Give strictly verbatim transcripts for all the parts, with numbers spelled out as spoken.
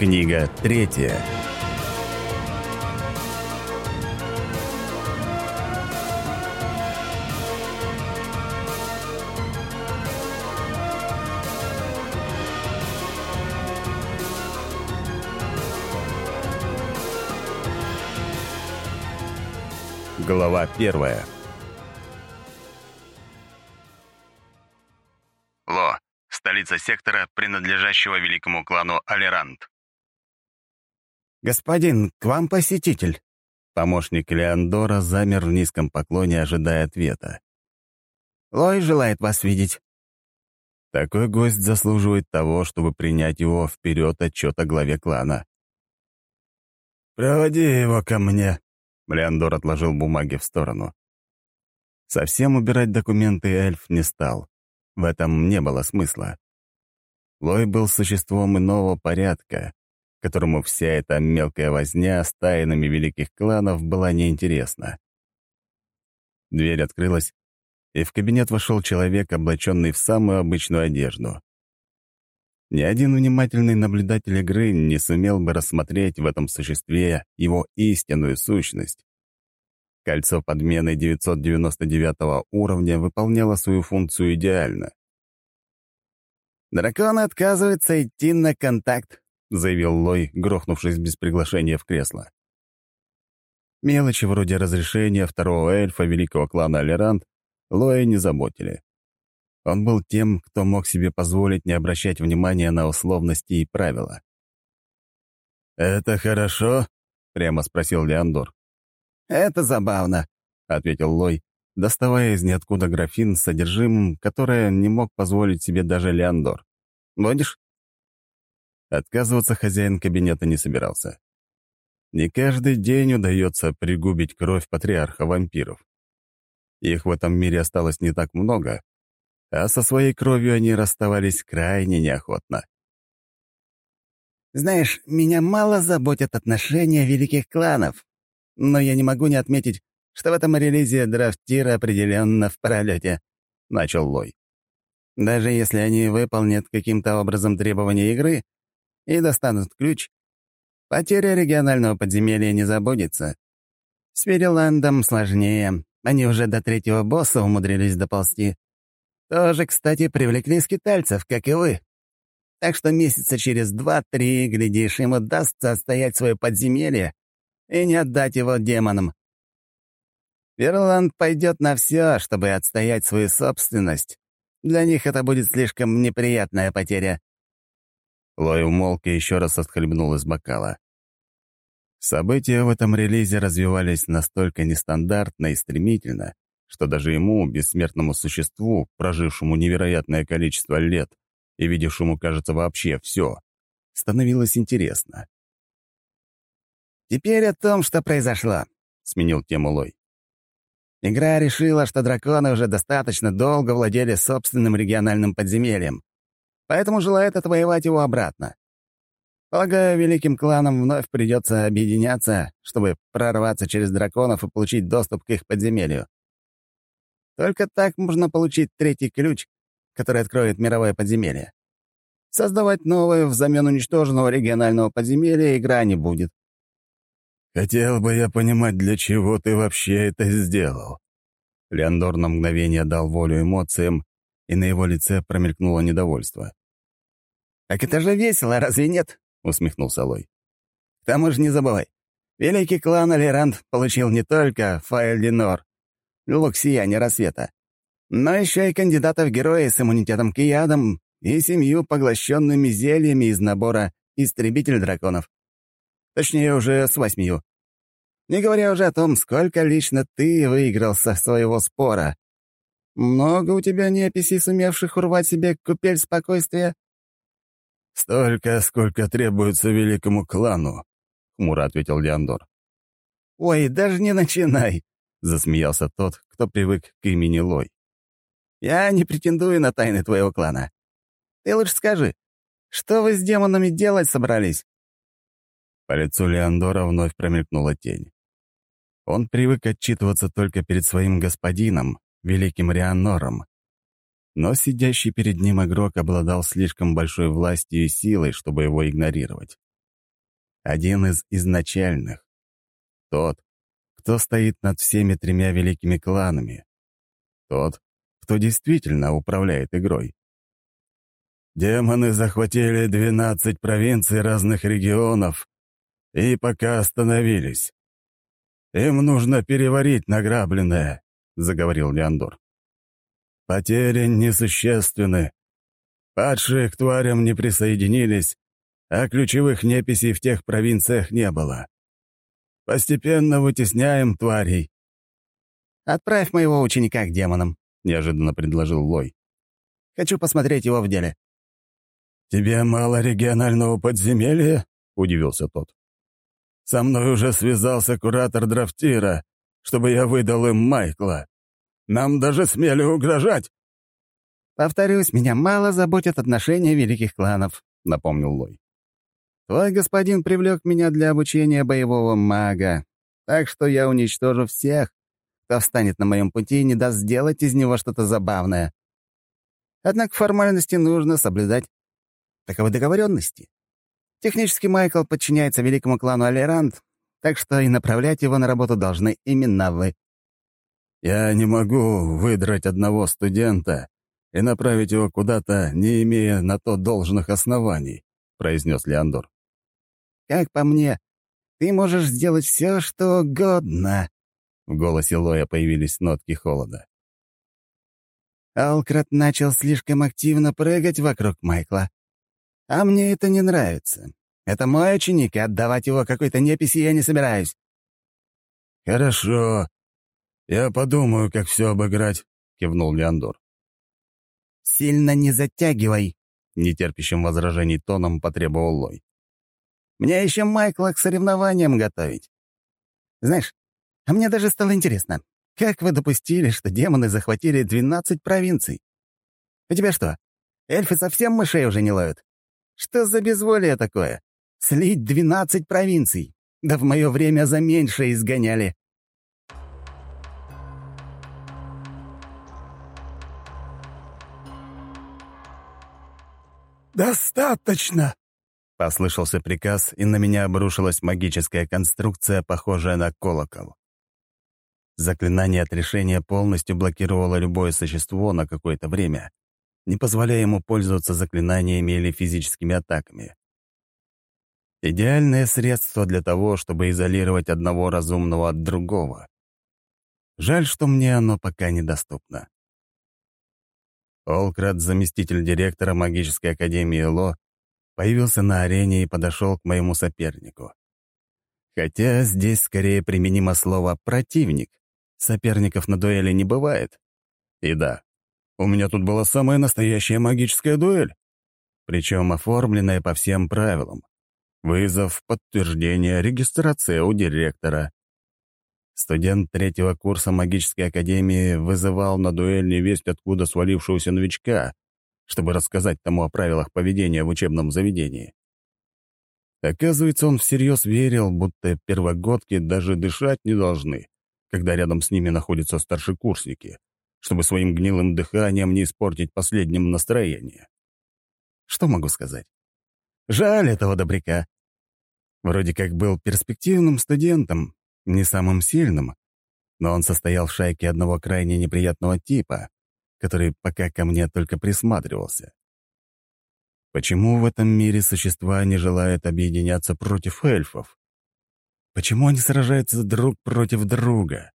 Книга третья. Глава первая. Ло, столица сектора, принадлежащего великому клану Алерант. «Господин, к вам посетитель!» Помощник Леандора замер в низком поклоне, ожидая ответа. «Лой желает вас видеть». Такой гость заслуживает того, чтобы принять его вперед отчет о главе клана. «Проводи его ко мне», — Леандор отложил бумаги в сторону. Совсем убирать документы эльф не стал. В этом не было смысла. Лой был существом иного порядка, которому вся эта мелкая возня с тайнами великих кланов была неинтересна. Дверь открылась, и в кабинет вошел человек, облаченный в самую обычную одежду. Ни один внимательный наблюдатель игры не сумел бы рассмотреть в этом существе его истинную сущность. Кольцо подмены девятьсот девяносто девятого уровня выполняло свою функцию идеально. «Дракон отказывается идти на контакт», — заявил Лой, грохнувшись без приглашения в кресло. Мелочи вроде разрешения второго эльфа великого клана Алерант Лоя не заботили. Он был тем, кто мог себе позволить не обращать внимания на условности и правила. «Это хорошо?» — прямо спросил Леандор. «Это забавно», — ответил Лой, доставая из ниоткуда графин с содержимым, которое не мог позволить себе даже Леандор. «Будешь?» Отказываться хозяин кабинета не собирался. Не каждый день удается пригубить кровь патриарха вампиров. Их в этом мире осталось не так много, а со своей кровью они расставались крайне неохотно. «Знаешь, меня мало заботят отношения великих кланов, но я не могу не отметить, что в этом релизе драфтира определенно в пролете», — начал Лой. «Даже если они выполнят каким-то образом требования игры и достанут ключ, потеря регионального подземелья не забудется. С Вериландом сложнее, они уже до третьего босса умудрились доползти. Тоже, кстати, привлекли скитальцев, как и вы. Так что месяца через два-три, глядишь, им удастся отстоять свое подземелье и не отдать его демонам. Верланд пойдет на все, чтобы отстоять свою собственность. Для них это будет слишком неприятная потеря». Лой умолк и еще раз отхлебнул из бокала. События в этом релизе развивались настолько нестандартно и стремительно, что даже ему, бессмертному существу, прожившему невероятное количество лет и видевшему, кажется, вообще все, становилось интересно. «Теперь о том, что произошло», — сменил тему Лой. «Игра решила, что драконы уже достаточно долго владели собственным региональным подземельем, поэтому желает отвоевать его обратно. Полагаю, великим кланам вновь придется объединяться, чтобы прорваться через драконов и получить доступ к их подземелью. Только так можно получить третий ключ, который откроет мировое подземелье. Создавать новое взамен уничтоженного регионального подземелья игра не будет». «Хотел бы я понимать, для чего ты вообще это сделал?» Леандор на мгновение дал волю эмоциям, и на его лице промелькнуло недовольство. «Так это же весело, разве нет?» — усмехнулся Лой. «К тому же не забывай, великий клан Алерант получил не только Фаэльдинор, лук сияния рассвета, но еще и кандидата в герои с иммунитетом к ядам и семью поглощенными зельями из набора «Истребитель драконов». Точнее, уже с восьмию. Не говоря уже о том, сколько лично ты выиграл со своего спора. Много у тебя неписей, сумевших урвать себе купель спокойствия?» «Столько, сколько требуется великому клану», — хмуро ответил Леандор. «Ой, даже не начинай», — засмеялся тот, кто привык к имени Лой. «Я не претендую на тайны твоего клана. Ты лучше скажи, что вы с демонами делать собрались?» По лицу Леандора вновь промелькнула тень. Он привык отчитываться только перед своим господином, великим Рианором. Но сидящий перед ним игрок обладал слишком большой властью и силой, чтобы его игнорировать. Один из изначальных. Тот, кто стоит над всеми тремя великими кланами. Тот, кто действительно управляет игрой. Демоны захватили двенадцать провинций разных регионов и пока остановились. Им нужно переварить награбленное, — заговорил Леандор. Потери несущественны. Падшие к тварям не присоединились, а ключевых неписей в тех провинциях не было. Постепенно вытесняем тварей. «Отправь моего ученика к демонам», — неожиданно предложил Лой. «Хочу посмотреть его в деле». «Тебе мало регионального подземелья?» — удивился тот. «Со мной уже связался куратор Драфтира, чтобы я выдал им Майкла. Нам даже смели угрожать». «Повторюсь, меня мало заботят отношения великих кланов», — напомнил Лой. «Твой господин привлек меня для обучения боевого мага, так что я уничтожу всех, кто встанет на моем пути и не даст сделать из него что-то забавное. Однако формальности нужно соблюдать. Таковы договоренности. Технически Майкл подчиняется великому клану Алерант, так что и направлять его на работу должны именно вы». «Я не могу выдрать одного студента и направить его куда-то, не имея на то должных оснований», — произнес Леандор. «Как по мне, ты можешь сделать все, что угодно». В голосе Лоя появились нотки холода. Алкрат начал слишком активно прыгать вокруг Майкла. А мне это не нравится. Это мой ученик, и отдавать его какой-то неписи я не собираюсь. «Хорошо. Я подумаю, как все обыграть», — кивнул Леандор. «Сильно не затягивай», — нетерпящим возражений тоном потребовал Лой. «Мне еще Майкла к соревнованиям готовить. Знаешь, а мне даже стало интересно, как вы допустили, что демоны захватили двенадцать провинций? У тебя что, эльфы совсем мышей уже не ловят? Что за безволие такое? Слить двенадцать провинций? Да в мое время за меньшее изгоняли». «Достаточно!» — послышался приказ, и на меня обрушилась магическая конструкция, похожая на колокол. Заклинание отрешения полностью блокировало любое существо на какое-то время, не позволяя ему пользоваться заклинаниями или физическими атаками. Идеальное средство для того, чтобы изолировать одного разумного от другого. Жаль, что мне оно пока недоступно. Олкрат, заместитель директора магической академии Ло, появился на арене и подошел к моему сопернику. Хотя здесь скорее применимо слово «противник». Соперников на дуэли не бывает. И да, у меня тут была самая настоящая магическая дуэль, причем оформленная по всем правилам. Вызов, подтверждение, регистрация у директора. Студент третьего курса магической академии вызывал на дуэль невесть откуда свалившегося новичка, чтобы рассказать тому о правилах поведения в учебном заведении. Оказывается, он всерьез верил, будто первогодки даже дышать не должны, когда рядом с ними находятся старшекурсники, чтобы своим гнилым дыханием не испортить последним настроение. Что могу сказать? Жаль этого добряка. Вроде как был перспективным студентом, не самым сильным, но он состоял в шайке одного крайне неприятного типа, который пока ко мне только присматривался. Почему в этом мире существа не желают объединяться против эльфов? Почему они сражаются друг против друга?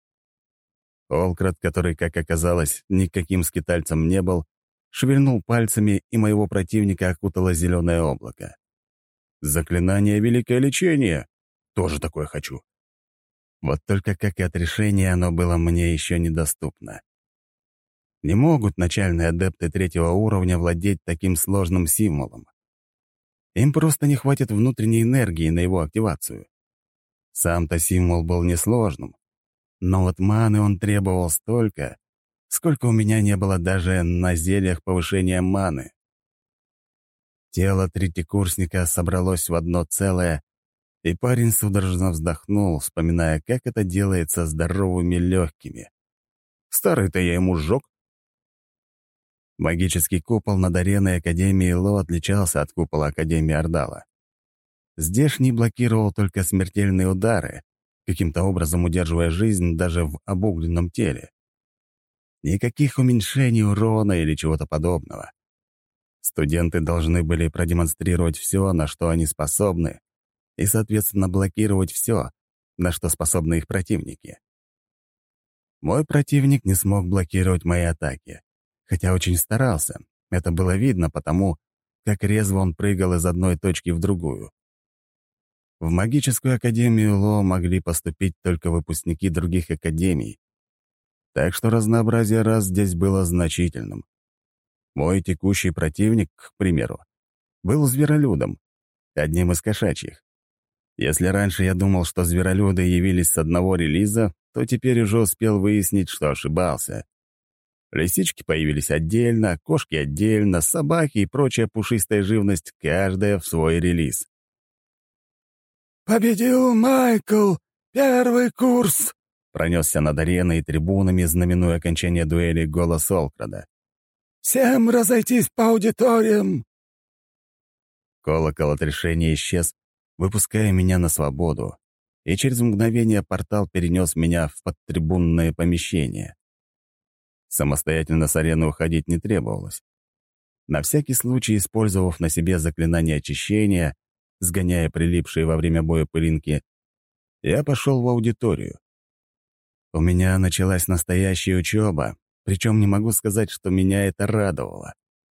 Олкрат, который, как оказалось, никаким скитальцем не был, шевельнул пальцами, и моего противника окутало зеленое облако. Заклинание «Великое лечение». Тоже такое хочу. Вот только как и отрешение, оно было мне еще недоступно. Не могут начальные адепты третьего уровня владеть таким сложным символом. Им просто не хватит внутренней энергии на его активацию. Сам-то символ был несложным, но вот маны он требовал столько, сколько у меня не было даже на зельях повышения маны. Тело третьекурсника собралось в одно целое, и парень судорожно вздохнул, вспоминая, как это делается здоровыми легкими. Старый-то я ему сжег. Магический купол над ареной Академии Ло отличался от купола Академии Ордала. Здешний блокировал только смертельные удары, каким-то образом удерживая жизнь даже в обугленном теле. Никаких уменьшений урона или чего-то подобного. Студенты должны были продемонстрировать все, на что они способны, и, соответственно, блокировать все, на что способны их противники. Мой противник не смог блокировать мои атаки, хотя очень старался. Это было видно потому, как резво он прыгал из одной точки в другую. В магическую академию Ло могли поступить только выпускники других академий, так что разнообразие рас здесь было значительным. Мой текущий противник, к примеру, был зверолюдом, одним из кошачьих. Если раньше я думал, что зверолюды явились с одного релиза, то теперь уже успел выяснить, что ошибался. Лисички появились отдельно, кошки отдельно, собаки и прочая пушистая живность, каждая в свой релиз. «Победил Майкл! Первый курс!» Пронесся над ареной и трибунами, знаменуя окончание дуэли, голос Олкрада. «Всем разойтись по аудиториям!» Колокол отрешения исчез, выпуская меня на свободу, и через мгновение портал перенес меня в подтрибунное помещение. Самостоятельно с арены уходить не требовалось. На всякий случай, использовав на себе заклинание очищения, сгоняя прилипшие во время боя пылинки, я пошел в аудиторию. У меня началась настоящая учеба, причем не могу сказать, что меня это радовало.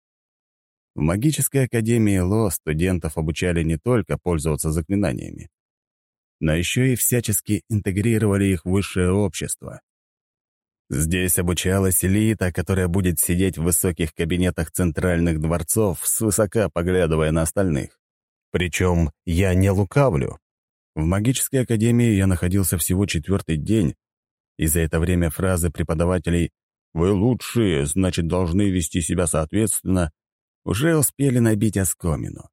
В магической академии Ло студентов обучали не только пользоваться заклинаниями, но еще и всячески интегрировали их в высшее общество. Здесь обучалась элита, которая будет сидеть в высоких кабинетах центральных дворцов, свысока поглядывая на остальных. Причем я не лукавлю. В магической академии я находился всего четвертый день, и за это время фразы преподавателей «Вы лучшие, значит, должны вести себя соответственно» уже успели набить оскомину.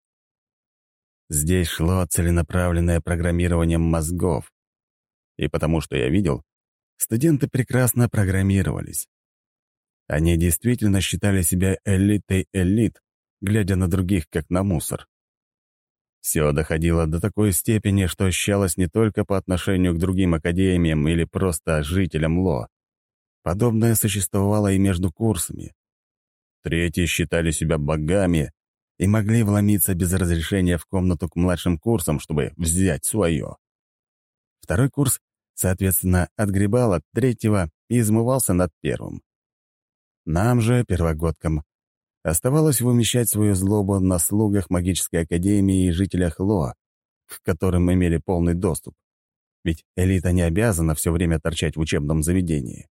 Здесь шло целенаправленное программирование мозгов. И потому что я видел, студенты прекрасно программировались. Они действительно считали себя элитой элит, глядя на других как на мусор. Все доходило до такой степени, что ощущалось не только по отношению к другим академиям или просто жителям Ло. Подобное существовало и между курсами. Третьи считали себя богами и могли вломиться без разрешения в комнату к младшим курсам, чтобы взять свое. Второй курс, соответственно, отгребал от третьего и измывался над первым. Нам же, первогодкам, оставалось вымещать свою злобу на слугах магической академии и жителях Ло, к которым имели полный доступ. Ведь элита не обязана все время торчать в учебном заведении.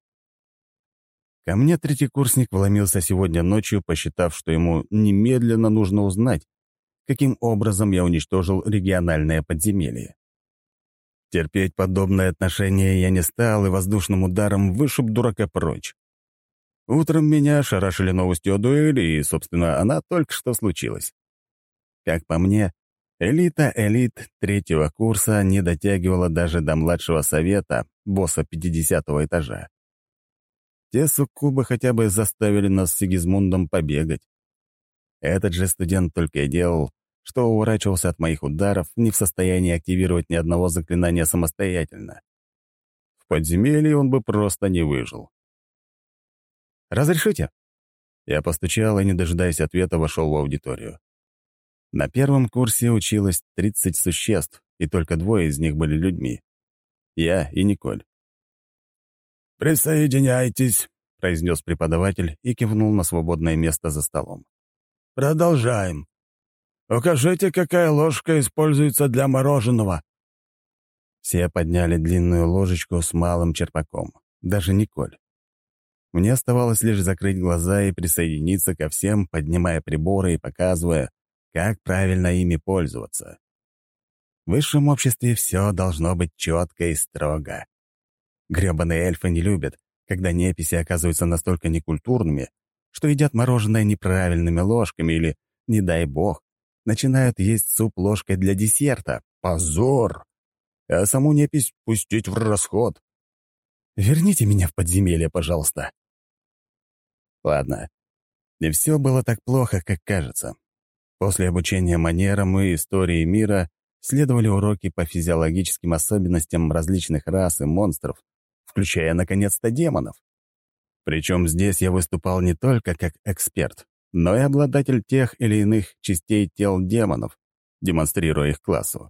Ко мне третий курсник вломился сегодня ночью, посчитав, что ему немедленно нужно узнать, каким образом я уничтожил региональное подземелье. Терпеть подобное отношение я не стал и воздушным ударом вышиб дурака прочь. Утром меня ошарашили новостью о дуэли, и, собственно, она только что случилась. Как по мне, элита элит третьего курса не дотягивала даже до младшего совета, босса пятидесятого этажа. Те суккубы хотя бы заставили нас с Сигизмундом побегать. Этот же студент только и делал, что уворачивался от моих ударов, не в состоянии активировать ни одного заклинания самостоятельно. В подземелье он бы просто не выжил. «Разрешите?» Я постучал и, не дожидаясь ответа, вошел в аудиторию. На первом курсе училось тридцать существ, и только двое из них были людьми. Я и Николь. «Присоединяйтесь», — произнес преподаватель и кивнул на свободное место за столом. «Продолжаем. Укажите, какая ложка используется для мороженого». Все подняли длинную ложечку с малым черпаком, даже Николь. Мне оставалось лишь закрыть глаза и присоединиться ко всем, поднимая приборы и показывая, как правильно ими пользоваться. В высшем обществе все должно быть четко и строго. Грёбаные эльфы не любят, когда неписи оказываются настолько некультурными, что едят мороженое неправильными ложками или, не дай бог, начинают есть суп ложкой для десерта. Позор! А саму непись пустить в расход. Верните меня в подземелье, пожалуйста. Ладно, не все было так плохо, как кажется. После обучения манерам и истории мира следовали уроки по физиологическим особенностям различных рас и монстров, включая, наконец-то, демонов. Причем здесь я выступал не только как эксперт, но и обладатель тех или иных частей тел демонов, демонстрируя их классу.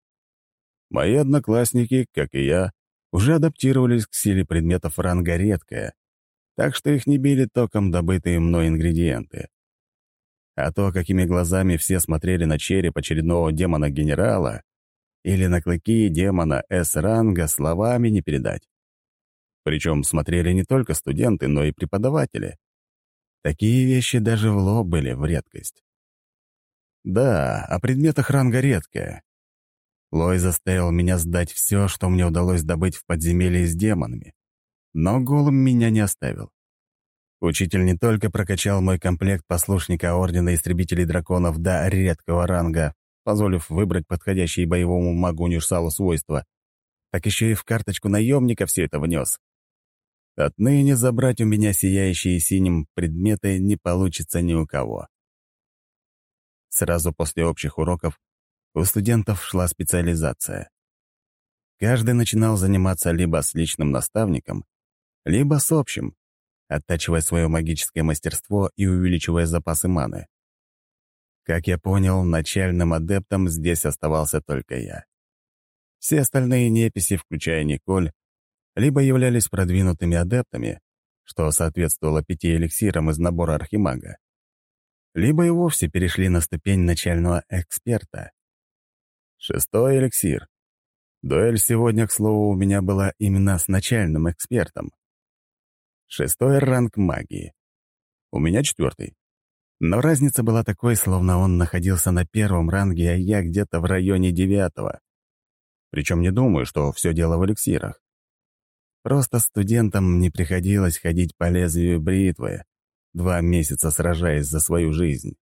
Мои одноклассники, как и я, уже адаптировались к силе предметов ранга редкая, так что их не били током добытые мной ингредиенты. А то, какими глазами все смотрели на череп очередного демона-генерала или на клыки демона С-ранга, словами не передать. Причем смотрели не только студенты, но и преподаватели. Такие вещи даже в лоб были в редкость. Да, о предметах ранга редкая. Лой заставил меня сдать все, что мне удалось добыть в подземелье с демонами. Но голым меня не оставил. Учитель не только прокачал мой комплект послушника Ордена Истребителей Драконов до редкого ранга, позволив выбрать подходящие боевому магу-универсалу свойства, так еще и в карточку наемника все это внес. Отныне забрать у меня сияющие синим предметы не получится ни у кого. Сразу после общих уроков у студентов шла специализация. Каждый начинал заниматься либо с личным наставником, либо с общим, оттачивая свое магическое мастерство и увеличивая запасы маны. Как я понял, начальным адептом здесь оставался только я. Все остальные неписи, включая Николь, либо являлись продвинутыми адептами, что соответствовало пяти эликсирам из набора архимага, либо и вовсе перешли на ступень начального эксперта. Шестой эликсир. Дуэль сегодня, к слову, у меня была именно с начальным экспертом. Шестой ранг магии. У меня четвертый. Но разница была такой, словно он находился на первом ранге, а я где-то в районе девятого. Причем не думаю, что все дело в эликсирах. Просто студентам не приходилось ходить по лезвию бритвы, два месяца сражаясь за свою жизнь.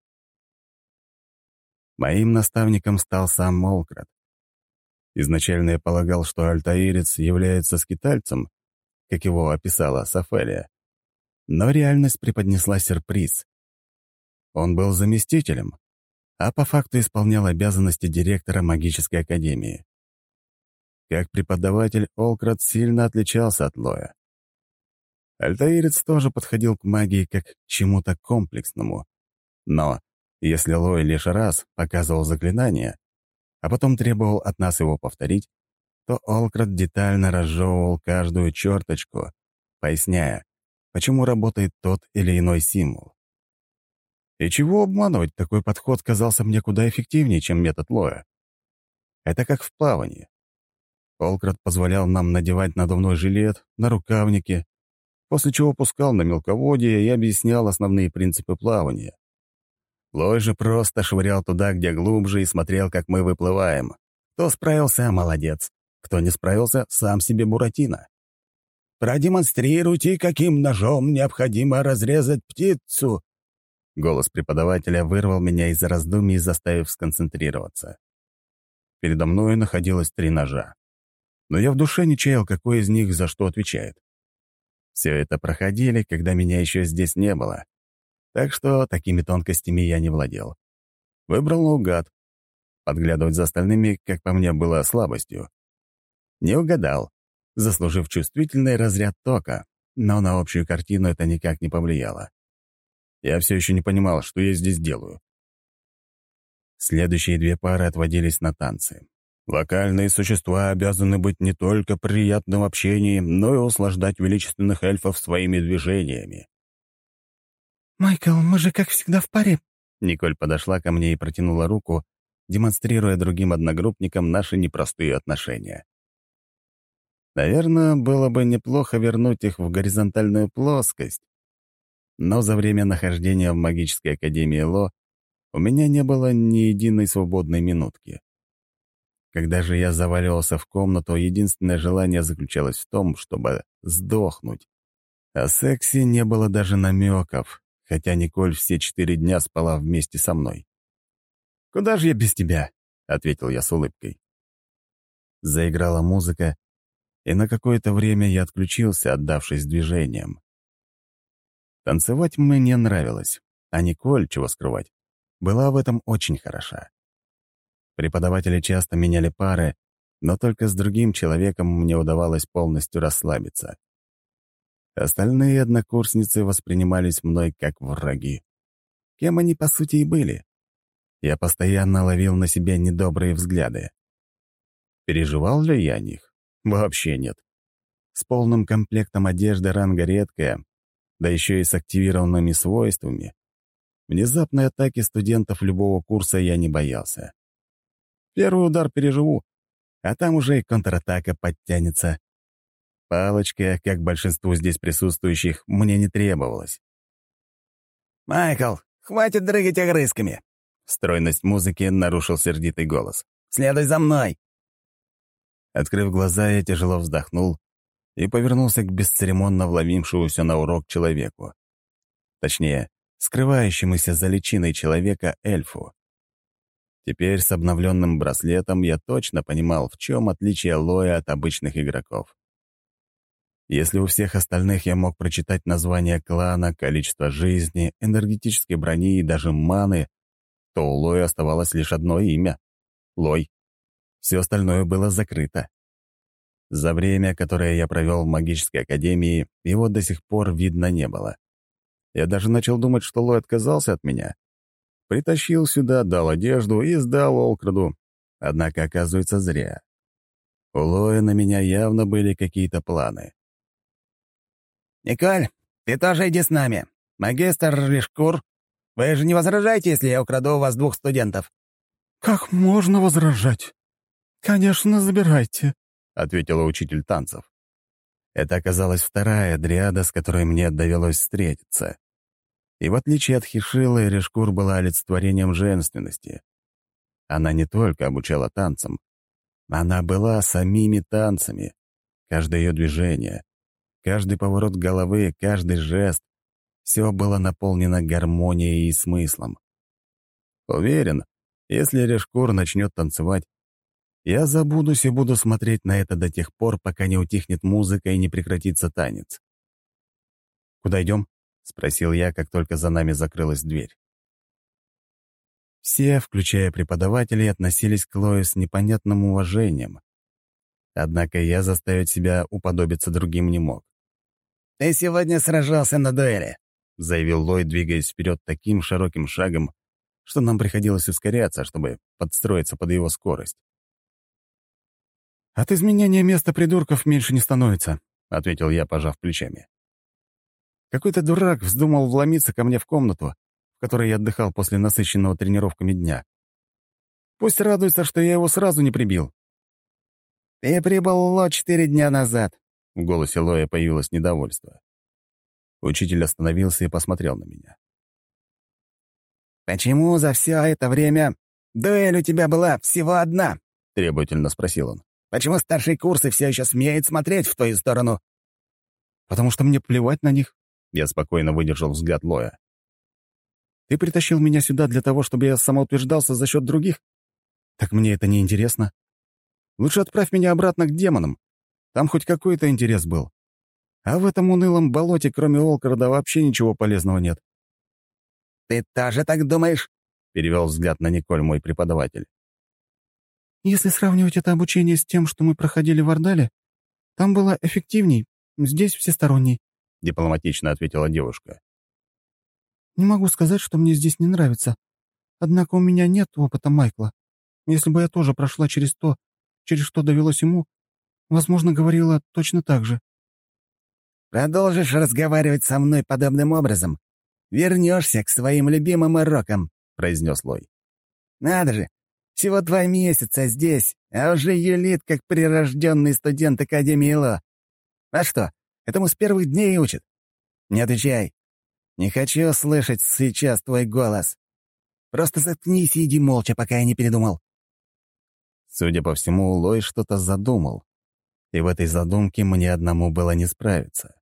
Моим наставником стал сам Молкрат. Изначально я полагал, что альтаирец является скитальцем, как его описала Сафелия. Но реальность преподнесла сюрприз. Он был заместителем, а по факту исполнял обязанности директора магической академии. Как преподаватель, Олкрат сильно отличался от Лоя. Альтаирец тоже подходил к магии как к чему-то комплексному. Но если Лой лишь раз показывал заклинание, а потом требовал от нас его повторить, то Олкрат детально разжевывал каждую черточку, поясняя, почему работает тот или иной символ. И чего обманывать, такой подход казался мне куда эффективнее, чем метод Лоя. Это как в плавании. Олкрат позволял нам надевать надувной жилет, нарукавники, после чего пускал на мелководье и объяснял основные принципы плавания. Лой же просто швырял туда, где глубже, и смотрел, как мы выплываем. Кто справился — молодец. Кто не справился — сам себе Буратино. «Продемонстрируйте, каким ножом необходимо разрезать птицу!» Голос преподавателя вырвал меня из раздумий, заставив сконцентрироваться. Передо мной находилось три ножа. Но я в душе не чаял, какой из них за что отвечает. Все это проходили, когда меня еще здесь не было. Так что такими тонкостями я не владел. Выбрал наугад. Подглядывать за остальными, как по мне, было слабостью. Не угадал, заслужив чувствительный разряд тока, но на общую картину это никак не повлияло. Я все еще не понимал, что я здесь делаю. Следующие две пары отводились на танцы. Локальные существа обязаны быть не только приятным в общении, но и услаждать величественных эльфов своими движениями. «Майкл, мы же, как всегда, в паре». Николь подошла ко мне и протянула руку, демонстрируя другим одногруппникам наши непростые отношения. Наверное, было бы неплохо вернуть их в горизонтальную плоскость, но за время нахождения в магической академии Ло у меня не было ни единой свободной минутки. Когда же я заваливался в комнату, единственное желание заключалось в том, чтобы сдохнуть. О сексе не было даже намеков, хотя Николь все четыре дня спала вместе со мной. «Куда же я без тебя?» — ответил я с улыбкой. Заиграла музыка, и на какое-то время я отключился, отдавшись движениям. Танцевать мне нравилось, а Николь, чего скрывать, была в этом очень хороша. Преподаватели часто меняли пары, но только с другим человеком мне удавалось полностью расслабиться. Остальные однокурсницы воспринимались мной как враги. Кем они, по сути, и были. Я постоянно ловил на себя недобрые взгляды. Переживал ли я о них? Вообще нет. С полным комплектом одежды ранга редкая, да еще и с активированными свойствами. Внезапной атаки студентов любого курса я не боялся. Первый удар переживу, а там уже и контратака подтянется. Палочка, как большинству здесь присутствующих, мне не требовалась. «Майкл, хватит дрыгать огрызками!» Стройность музыки нарушил сердитый голос. «Следуй за мной!» Открыв глаза, я тяжело вздохнул и повернулся к бесцеремонно вломившемуся на урок человеку. Точнее, скрывающемуся за личиной человека эльфу. Теперь с обновленным браслетом я точно понимал, в чем отличие Лоя от обычных игроков. Если у всех остальных я мог прочитать название клана, количество жизни, энергетической брони и даже маны, то у Лоя оставалось лишь одно имя — Лой. Все остальное было закрыто. За время, которое я провел в магической академии, его до сих пор видно не было. Я даже начал думать, что Лой отказался от меня. Притащил сюда, дал одежду и сдал Олкраду. Однако, оказывается, зря. У Лоя на меня явно были какие-то планы. «Николь, ты тоже иди с нами. Магистр Лишкур, вы же не возражаете, если я украду у вас двух студентов?» «Как можно возражать? Конечно, забирайте», — ответила учитель танцев. Это оказалась вторая дриада, с которой мне довелось встретиться. И в отличие от Хишилы, Решкур была олицетворением женственности. Она не только обучала танцам. Она была самими танцами. Каждое ее движение, каждый поворот головы, каждый жест — все было наполнено гармонией и смыслом. Уверен, если Решкур начнет танцевать, я забудусь и буду смотреть на это до тех пор, пока не утихнет музыка и не прекратится танец. «Куда идем?» — спросил я, как только за нами закрылась дверь. Все, включая преподавателей, относились к Лою с непонятным уважением. Однако я заставить себя уподобиться другим не мог. «Ты сегодня сражался на дуэли», — заявил Лой, двигаясь вперед таким широким шагом, что нам приходилось ускоряться, чтобы подстроиться под его скорость. «От изменения места придурков меньше не становится», — ответил я, пожав плечами. Какой-то дурак вздумал вломиться ко мне в комнату, в которой я отдыхал после насыщенного тренировками дня. Пусть радуется, что я его сразу не прибил. «Ты прибыл в Ло четыре дня назад», — в голосе Лоя появилось недовольство. Учитель остановился и посмотрел на меня. «Почему за все это время дуэль у тебя была всего одна?» — требовательно спросил он. «Почему старшие курсы все еще смеют смотреть в твою сторону?» «Потому что мне плевать на них», — я спокойно выдержал взгляд Лоя. «Ты притащил меня сюда для того, чтобы я самоутверждался за счет других? Так мне это не интересно. Лучше отправь меня обратно к демонам. Там хоть какой-то интерес был. А в этом унылом болоте, кроме Олкрада, вообще ничего полезного нет». «Ты тоже так думаешь?» — перевел взгляд на Николь мой преподаватель. «Если сравнивать это обучение с тем, что мы проходили в Ордале, там было эффективней, здесь всесторонней», — дипломатично ответила девушка. «Не могу сказать, что мне здесь не нравится. Однако у меня нет опыта Майкла. Если бы я тоже прошла через то, через что довелось ему, возможно, говорила точно так же». «Продолжишь разговаривать со мной подобным образом, вернешься к своим любимым урокам», — произнес Лой. «Надо же, всего два месяца здесь, а уже юлит, как прирожденный студент Академии Ло. А что, этому с первых дней учат? Не отвечай. Не хочу слышать сейчас твой голос. Просто заткнись и иди молча, пока я не передумал». Судя по всему, Лой что-то задумал, и в этой задумке мне одному было не справиться.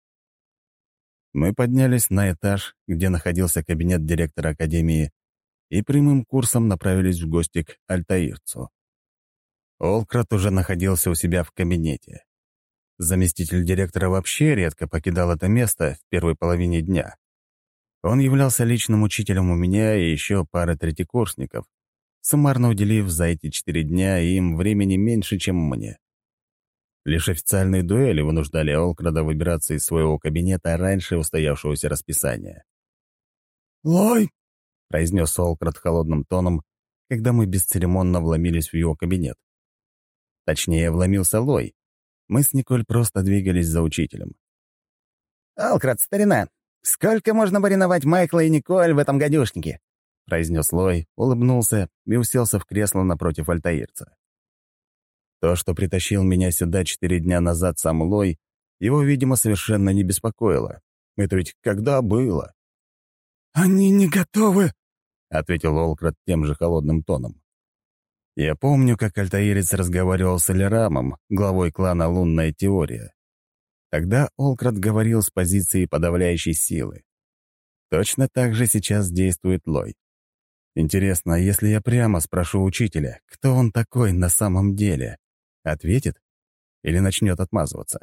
Мы поднялись на этаж, где находился кабинет директора Академии, и прямым курсом направились в гости к Альтаирцу. Олкрат уже находился у себя в кабинете. Заместитель директора вообще редко покидал это место в первой половине дня. Он являлся личным учителем у меня и еще пары третьекурсников, суммарно уделив за эти четыре дня им времени меньше, чем мне. Лишь официальные дуэли вынуждали Олкрада выбираться из своего кабинета раньше устоявшегося расписания. «Лой!» — произнес Олкрад холодным тоном, когда мы бесцеремонно вломились в его кабинет. Точнее, вломился Лой. Мы с Николь просто двигались за учителем. «Олкрад, старина, сколько можно мариновать Майкла и Николь в этом гадюшнике?» — произнес Лой, улыбнулся и уселся в кресло напротив альтаирца. То, что притащил меня сюда четыре дня назад сам Лой, его, видимо, совершенно не беспокоило. Это ведь когда было? «Они не готовы», — ответил Олкрад тем же холодным тоном. Я помню, как альтаирец разговаривал с Элерамом, главой клана «Лунная теория». Тогда Олкрад говорил с позиции подавляющей силы. Точно так же сейчас действует Лой. Интересно, если я прямо спрошу учителя, кто он такой на самом деле, ответит или начнет отмазываться?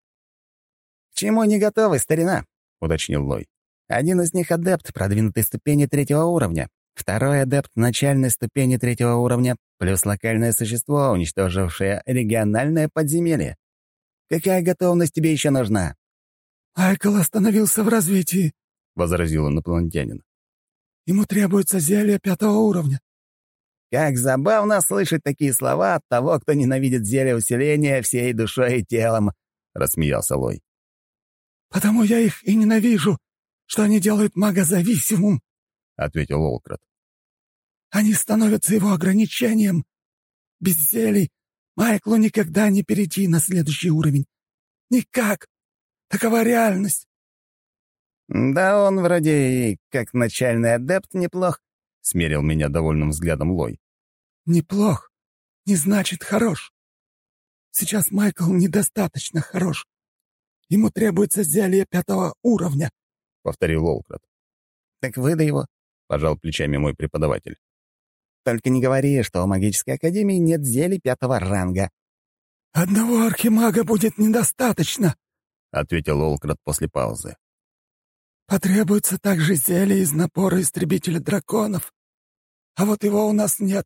«К чему не готовы, старина?» — уточнил Лой. «Один из них — адепт продвинутой ступени третьего уровня, второй — адепт начальной ступени третьего уровня, плюс локальное существо, уничтожившее региональное подземелье. Какая готовность тебе еще нужна?» «Майкл остановился в развитии», — возразил инопланетянин. «Ему требуется зелье пятого уровня». «Как забавно слышать такие слова от того, кто ненавидит зелье усиления всей душой и телом», — рассмеялся Лой. «Потому я их и ненавижу, что они делают мага зависимым», — ответил Олкрад. «Они становятся его ограничением. Без зелий Майклу никогда не перейти на следующий уровень. Никак. Такова реальность». «Да он вроде и как начальный адепт неплох», — смерил меня довольным взглядом Лой. «Неплох. Не значит хорош. Сейчас Майкл недостаточно хорош. Ему требуется зелье пятого уровня», — повторил Олкрад. «Так выдай его», — пожал плечами мой преподаватель. «Только не говори, что в магической академии нет зелий пятого ранга». «Одного архимага будет недостаточно», — ответил Олкрад после паузы. «Потребуется также зелье из напора истребителя драконов. А вот его у нас нет.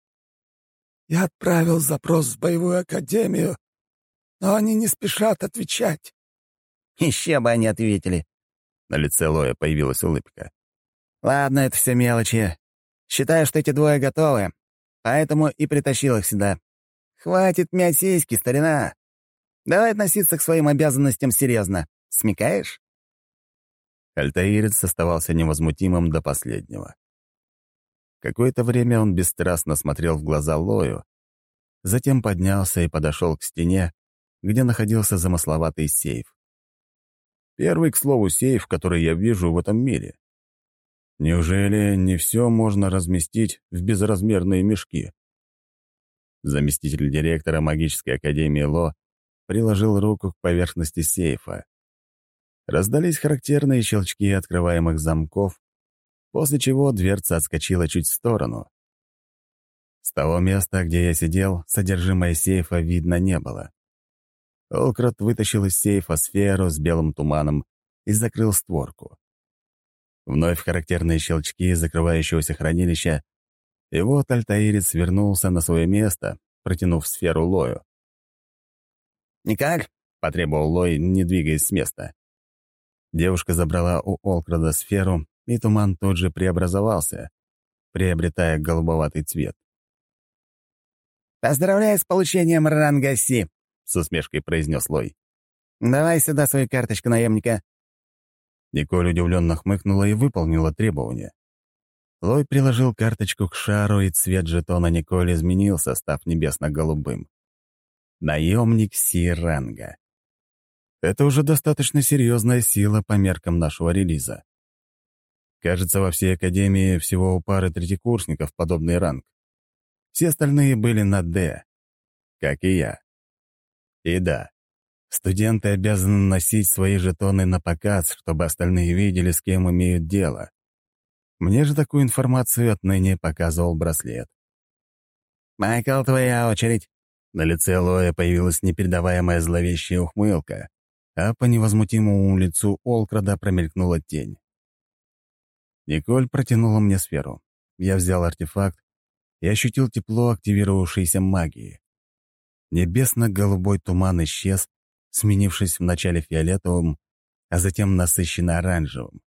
Я отправил запрос в боевую академию, но они не спешат отвечать». «Еще бы они ответили». На лице Лоя появилась улыбка. «Ладно, это все мелочи. Считаю, что эти двое готовы, поэтому и притащил их сюда. Хватит мять сиськи, старина. Давай относиться к своим обязанностям серьезно. Смекаешь?» Альтаирец оставался невозмутимым до последнего. Какое-то время он бесстрастно смотрел в глаза Лою, затем поднялся и подошел к стене, где находился замысловатый сейф. Первый, к слову, сейф, который я вижу в этом мире. Неужели не все можно разместить в безразмерные мешки? Заместитель директора магической академии Ло приложил руку к поверхности сейфа. Раздались характерные щелчки открываемых замков, после чего дверца отскочила чуть в сторону. С того места, где я сидел, содержимое сейфа видно не было. Олкрад вытащил из сейфа сферу с белым туманом и закрыл створку. Вновь характерные щелчки закрывающегося хранилища, и вот альтаирец вернулся на свое место, протянув сферу Лою. «Никак?» — потребовал Лой, не двигаясь с места. Девушка забрала у Олкрада сферу, и туман тут же преобразовался, приобретая голубоватый цвет. «Поздравляю с получением ранга Си», — с усмешкой произнес Лой. «Давай сюда свою карточку наемника». Николь удивленно хмыкнула и выполнила требование. Лой приложил карточку к шару, и цвет жетона Николь изменился, став небесно-голубым. Наемник Си-ранга. Это уже достаточно серьезная сила по меркам нашего релиза. Кажется, во всей Академии всего у пары третьекурсников подобный ранг. Все остальные были на «Д», как и я. И да, студенты обязаны носить свои жетоны на показ, чтобы остальные видели, с кем имеют дело. Мне же такую информацию отныне показывал браслет. «Майкл, твоя очередь». На лице Лоя появилась непередаваемая зловещая ухмылка, а по невозмутимому лицу Олкрада промелькнула тень. Николь протянула мне сферу. Я взял артефакт и ощутил тепло активировавшейся магии. Небесно-голубой туман исчез, сменившись вначале фиолетовым, а затем насыщенно оранжевым.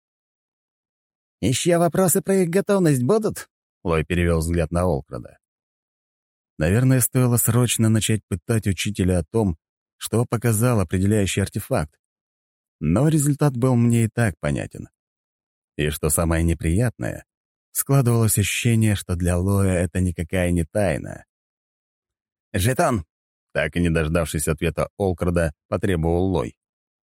«Еще вопросы про их готовность будут?» Лой перевел взгляд на Олкрада. Наверное, стоило срочно начать пытать учителя о том, что показал определяющий артефакт. Но результат был мне и так понятен. И что самое неприятное, складывалось ощущение, что для Лоя это никакая не тайна. «Жетон!» Так и не дождавшись ответа Олкрада, потребовал Лой.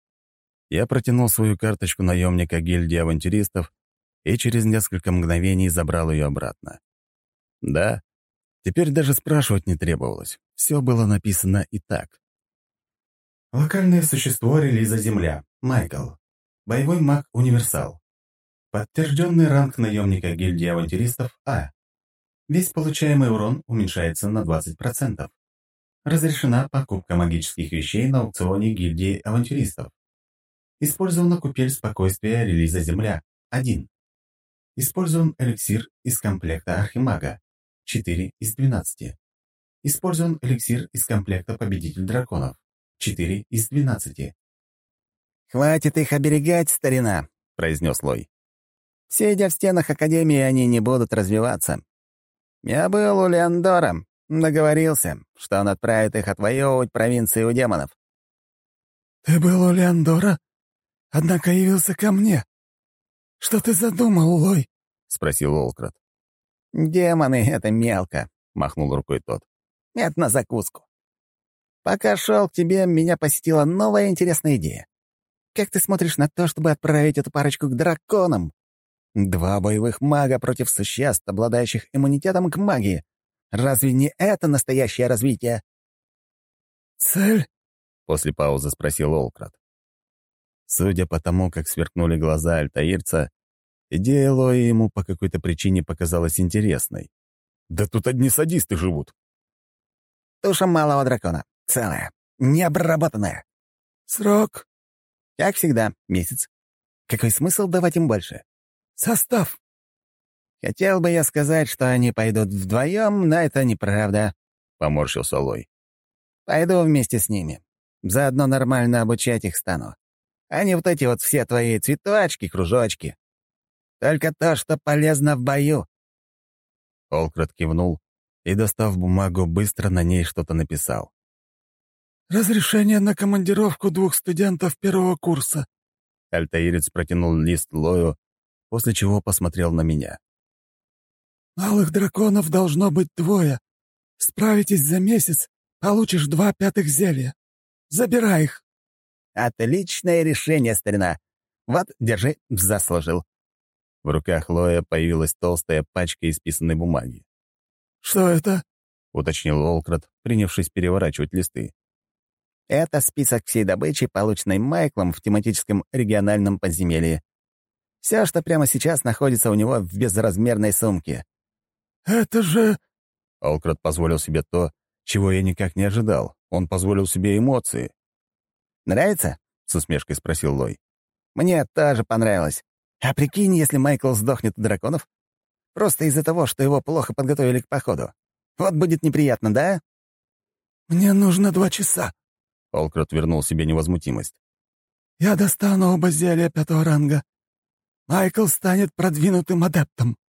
Я протянул свою карточку наемника гильдии авантюристов и через несколько мгновений забрал ее обратно. Да, теперь даже спрашивать не требовалось. Все было написано и так. Локальное существо релиза «Земля». Майкл. Боевой маг-универсал. Подтвержденный ранг наемника гильдии авантюристов А. Весь получаемый урон уменьшается на двадцать процентов. Разрешена покупка магических вещей на аукционе гильдии авантюристов. Использована купель спокойствия релиза «Земля» один. Использован эликсир из комплекта Архимага четыре из двенадцати. Использован эликсир из комплекта Победитель драконов четыре из двенадцати. «Хватит их оберегать, старина», — произнес Лой. «Сидя в стенах Академии, они не будут развиваться. Я был у Леандора, договорился, что он отправит их отвоевывать провинции у демонов». «Ты был у Леандора, однако явился ко мне. Что ты задумал, Лой?» — спросил Олкрад. «Демоны — это мелко», — махнул рукой тот. «Это на закуску. Пока шел к тебе, меня посетила новая интересная идея. Как ты смотришь на то, чтобы отправить эту парочку к драконам? Два боевых мага против существ, обладающих иммунитетом к магии. Разве не это настоящее развитие?» «Цель?» — после паузы спросил Олкрад. Судя по тому, как сверкнули глаза альтаирца, идея Лои ему по какой-то причине показалась интересной. Да тут одни садисты живут. «Туша малого дракона. Целая. Необработанная. «Срок?» Как всегда, месяц. Какой смысл давать им больше?» «Состав?» «Хотел бы я сказать, что они пойдут вдвоем, но это неправда», — поморщился Лой. «Пойду вместе с ними. Заодно нормально обучать их стану. А не вот эти вот все твои цветочки, кружочки. Только то, что полезно в бою». Олкрад кивнул и, достав бумагу, быстро на ней что-то написал. «Разрешение на командировку двух студентов первого курса». Альтаирец протянул лист Лою, после чего посмотрел на меня. «Малых драконов должно быть двое. Справитесь за месяц, получишь два пятых зелья. Забирай их». «Отличное решение, старина. Вот, держи, заслужил». В руках Лоя появилась толстая пачка исписанной бумаги. «Что это?» — уточнил Олкрад, принявшись переворачивать листы. «Это список всей добычи, полученной Майклом в тематическом региональном подземелье. Все, что прямо сейчас находится у него в безразмерной сумке». «Это же...» Олкрад позволил себе то, чего я никак не ожидал. Он позволил себе эмоции. «Нравится?» — с усмешкой спросил Лой. «Мне тоже понравилось. А прикинь, если Майкл сдохнет у драконов? Просто из-за того, что его плохо подготовили к походу. Вот будет неприятно, да?» «Мне нужно два часа». Олкрад вернул себе невозмутимость. «Я достану оба зелья пятого ранга. Майкл станет продвинутым адептом».